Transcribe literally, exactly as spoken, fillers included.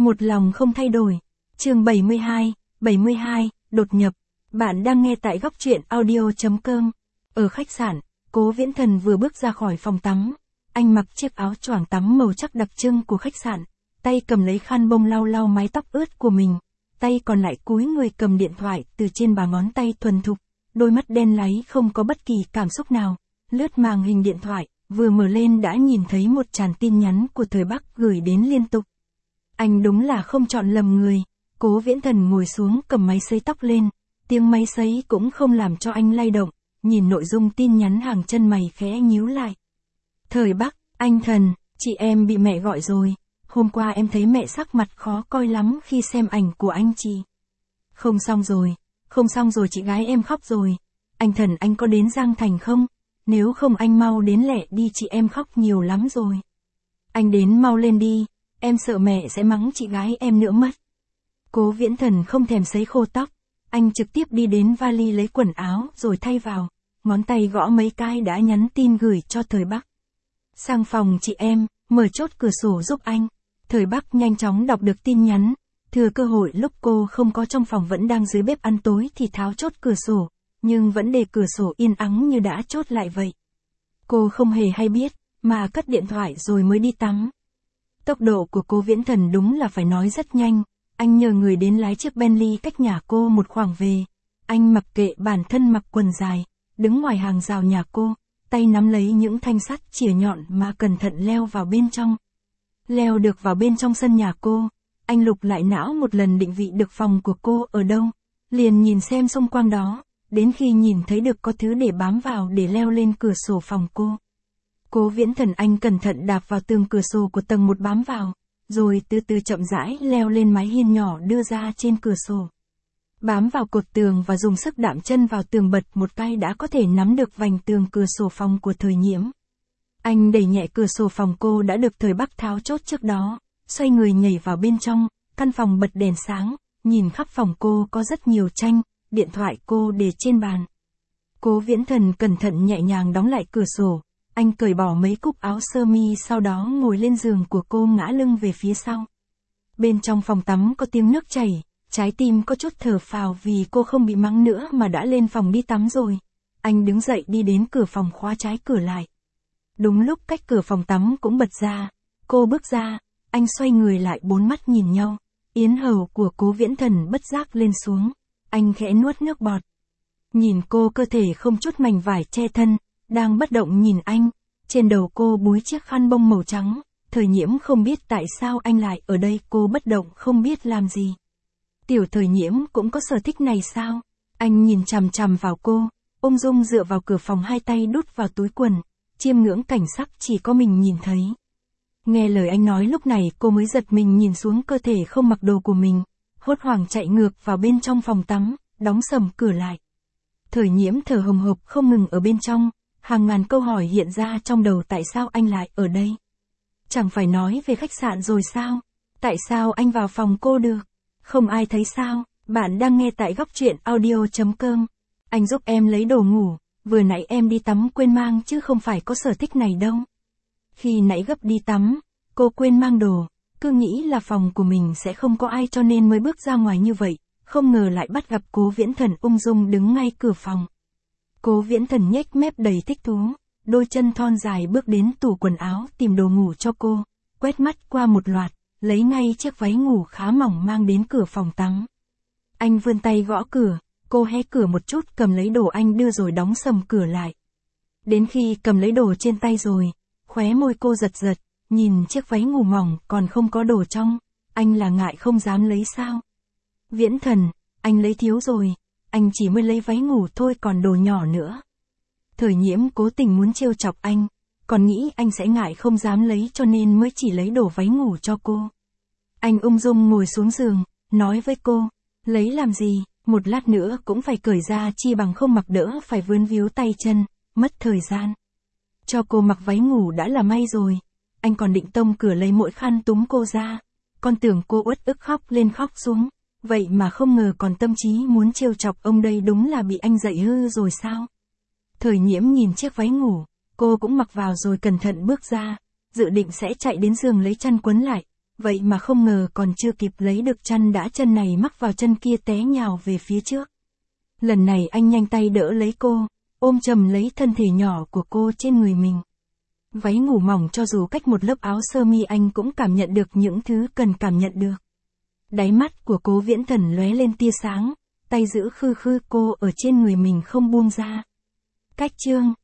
Một lòng không thay đổi. Chương bảy mươi hai, bảy mươi hai, đột nhập. Bạn đang nghe tại góc truyện audio chấm com. Ở khách sạn, Cố Viễn Thần vừa bước ra khỏi phòng tắm. Anh mặc chiếc áo choàng tắm màu sắc đặc trưng của khách sạn, tay cầm lấy khăn bông lau lau mái tóc ướt của mình, tay còn lại cúi người cầm điện thoại từ trên ba ngón tay thuần thục, đôi mắt đen láy không có bất kỳ cảm xúc nào, lướt màn hình điện thoại, vừa mở lên đã nhìn thấy một tràn tin nhắn của Thời Bắc gửi đến liên tục. Anh đúng là không chọn lầm người. Cố Viễn Thần ngồi xuống cầm máy sấy tóc lên, tiếng máy sấy cũng không làm cho anh lay động, nhìn nội dung tin nhắn hàng chân mày khẽ nhíu lại. Thời Bắc, anh Thần, chị em bị mẹ gọi rồi, hôm qua em thấy mẹ sắc mặt khó coi lắm khi xem ảnh của anh chị. Không xong rồi, không xong rồi chị gái em khóc rồi. Anh Thần anh có đến Giang Thành không? Nếu không anh mau đến lẹ đi, chị em khóc nhiều lắm rồi. Anh đến mau lên đi, em sợ mẹ sẽ mắng chị gái em nữa mất. Cố Viễn Thần không thèm sấy khô tóc, anh trực tiếp đi đến vali lấy quần áo rồi thay vào, ngón tay gõ mấy cái đã nhắn tin gửi cho Thời Bắc. Sang phòng chị em, mở chốt cửa sổ giúp anh. Thời Bắc nhanh chóng đọc được tin nhắn, thừa cơ hội lúc cô không có trong phòng vẫn đang dưới bếp ăn tối thì tháo chốt cửa sổ, nhưng vẫn để cửa sổ yên ắng như đã chốt lại vậy. Cô không hề hay biết, mà cất điện thoại rồi mới đi tắm. Tốc độ của Cố Viễn Thần đúng là phải nói rất nhanh, anh nhờ người đến lái chiếc Bentley cách nhà cô một khoảng về. Anh mặc kệ bản thân mặc quần dài, đứng ngoài hàng rào nhà cô, tay nắm lấy những thanh sắt chìa nhọn mà cẩn thận leo vào bên trong. Leo được vào bên trong sân nhà cô, anh lục lại não một lần định vị được phòng của cô ở đâu, liền nhìn xem xung quanh đó, đến khi nhìn thấy được có thứ để bám vào để leo lên cửa sổ phòng cô. Cố Viễn Thần anh cẩn thận đạp vào tường cửa sổ của tầng một bám vào, rồi từ từ chậm rãi leo lên mái hiên nhỏ đưa ra trên cửa sổ. Bám vào cột tường và dùng sức đạm chân vào tường bật một cái đã có thể nắm được vành tường cửa sổ phòng của Thời Nhiễm. Anh đẩy nhẹ cửa sổ phòng cô đã được Thời Bắc tháo chốt trước đó, xoay người nhảy vào bên trong, căn phòng bật đèn sáng, nhìn khắp phòng cô có rất nhiều tranh, điện thoại cô để trên bàn. Cố Viễn Thần cẩn thận nhẹ nhàng đóng lại cửa sổ, anh cởi bỏ mấy cúc áo sơ mi sau đó ngồi lên giường của cô ngã lưng về phía sau. Bên trong phòng tắm có tiếng nước chảy, trái tim có chút thở phào vì cô không bị mắng nữa mà đã lên phòng đi tắm rồi. Anh đứng dậy đi đến cửa phòng khóa trái cửa lại. Đúng lúc cách cửa phòng tắm cũng bật ra, cô bước ra, anh xoay người lại bốn mắt nhìn nhau, yến hầu của Cố Viễn Thần bất giác lên xuống, anh khẽ nuốt nước bọt. Nhìn cô cơ thể không chút mảnh vải che thân, đang bất động nhìn anh, trên đầu cô búi chiếc khăn bông màu trắng, Thời Nhiễm không biết tại sao anh lại ở đây, cô bất động không biết làm gì. Tiểu Thời Nhiễm cũng có sở thích này sao? Anh nhìn chằm chằm vào cô, ung dung dựa vào cửa phòng hai tay đút vào túi quần, chiêm ngưỡng cảnh sắc chỉ có mình nhìn thấy. Nghe lời anh nói lúc này cô mới giật mình nhìn xuống cơ thể không mặc đồ của mình, hốt hoảng chạy ngược vào bên trong phòng tắm, đóng sầm cửa lại. Thời Nhiễm thở hồng hộc không ngừng ở bên trong, hàng ngàn câu hỏi hiện ra trong đầu, tại sao anh lại ở đây? Chẳng phải nói về khách sạn rồi sao? Tại sao anh vào phòng cô được? Không ai thấy sao? Bạn đang nghe tại góc truyện audio chấm com. Anh giúp em lấy đồ ngủ, vừa nãy em đi tắm quên mang chứ không phải có sở thích này đâu. Khi nãy gấp đi tắm, cô quên mang đồ, cứ nghĩ là phòng của mình sẽ không có ai cho nên mới bước ra ngoài như vậy, không ngờ lại bắt gặp Cố Viễn Thần ung dung đứng ngay cửa phòng. Cố Viễn Thần nhếch mép đầy thích thú, đôi chân thon dài bước đến tủ quần áo tìm đồ ngủ cho cô, quét mắt qua một loạt, lấy ngay chiếc váy ngủ khá mỏng mang đến cửa phòng tắm. Anh vươn tay gõ cửa, cô hé cửa một chút cầm lấy đồ anh đưa rồi đóng sầm cửa lại. Đến khi cầm lấy đồ trên tay rồi, khóe môi cô giật giật, nhìn chiếc váy ngủ mỏng còn không có đồ trong, anh là ngại không dám lấy sao? Viễn Thần, anh lấy thiếu rồi, anh chỉ mới lấy váy ngủ thôi còn đồ nhỏ nữa. Thời Nhiễm cố tình muốn trêu chọc anh, còn nghĩ anh sẽ ngại không dám lấy cho nên mới chỉ lấy đồ váy ngủ cho cô. Anh ung dung ngồi xuống giường, nói với cô, lấy làm gì, một lát nữa cũng phải cởi ra chi bằng không mặc đỡ phải vướng víu tay chân, mất thời gian. Cho cô mặc váy ngủ đã là may rồi, anh còn định tông cửa lấy mỗi khăn túm cô ra, con tưởng cô uất ức khóc lên khóc xuống, vậy mà không ngờ còn tâm trí muốn trêu chọc ông đây, đúng là bị anh dạy hư rồi sao? Thời Nhiễm nhìn chiếc váy ngủ, cô cũng mặc vào rồi cẩn thận bước ra, dự định sẽ chạy đến giường lấy chăn quấn lại, Vậy mà không ngờ còn chưa kịp lấy được chăn đã chân này mắc vào chân kia té nhào về phía trước. Lần này anh nhanh tay đỡ lấy cô, ôm chầm lấy thân thể nhỏ của cô trên người mình. Váy ngủ mỏng cho dù cách một lớp áo sơ mi anh cũng cảm nhận được những thứ cần cảm nhận được. Đáy mắt của Cố Viễn Thần lóe lên tia sáng, tay giữ khư khư cô ở trên người mình không buông ra. Cách chương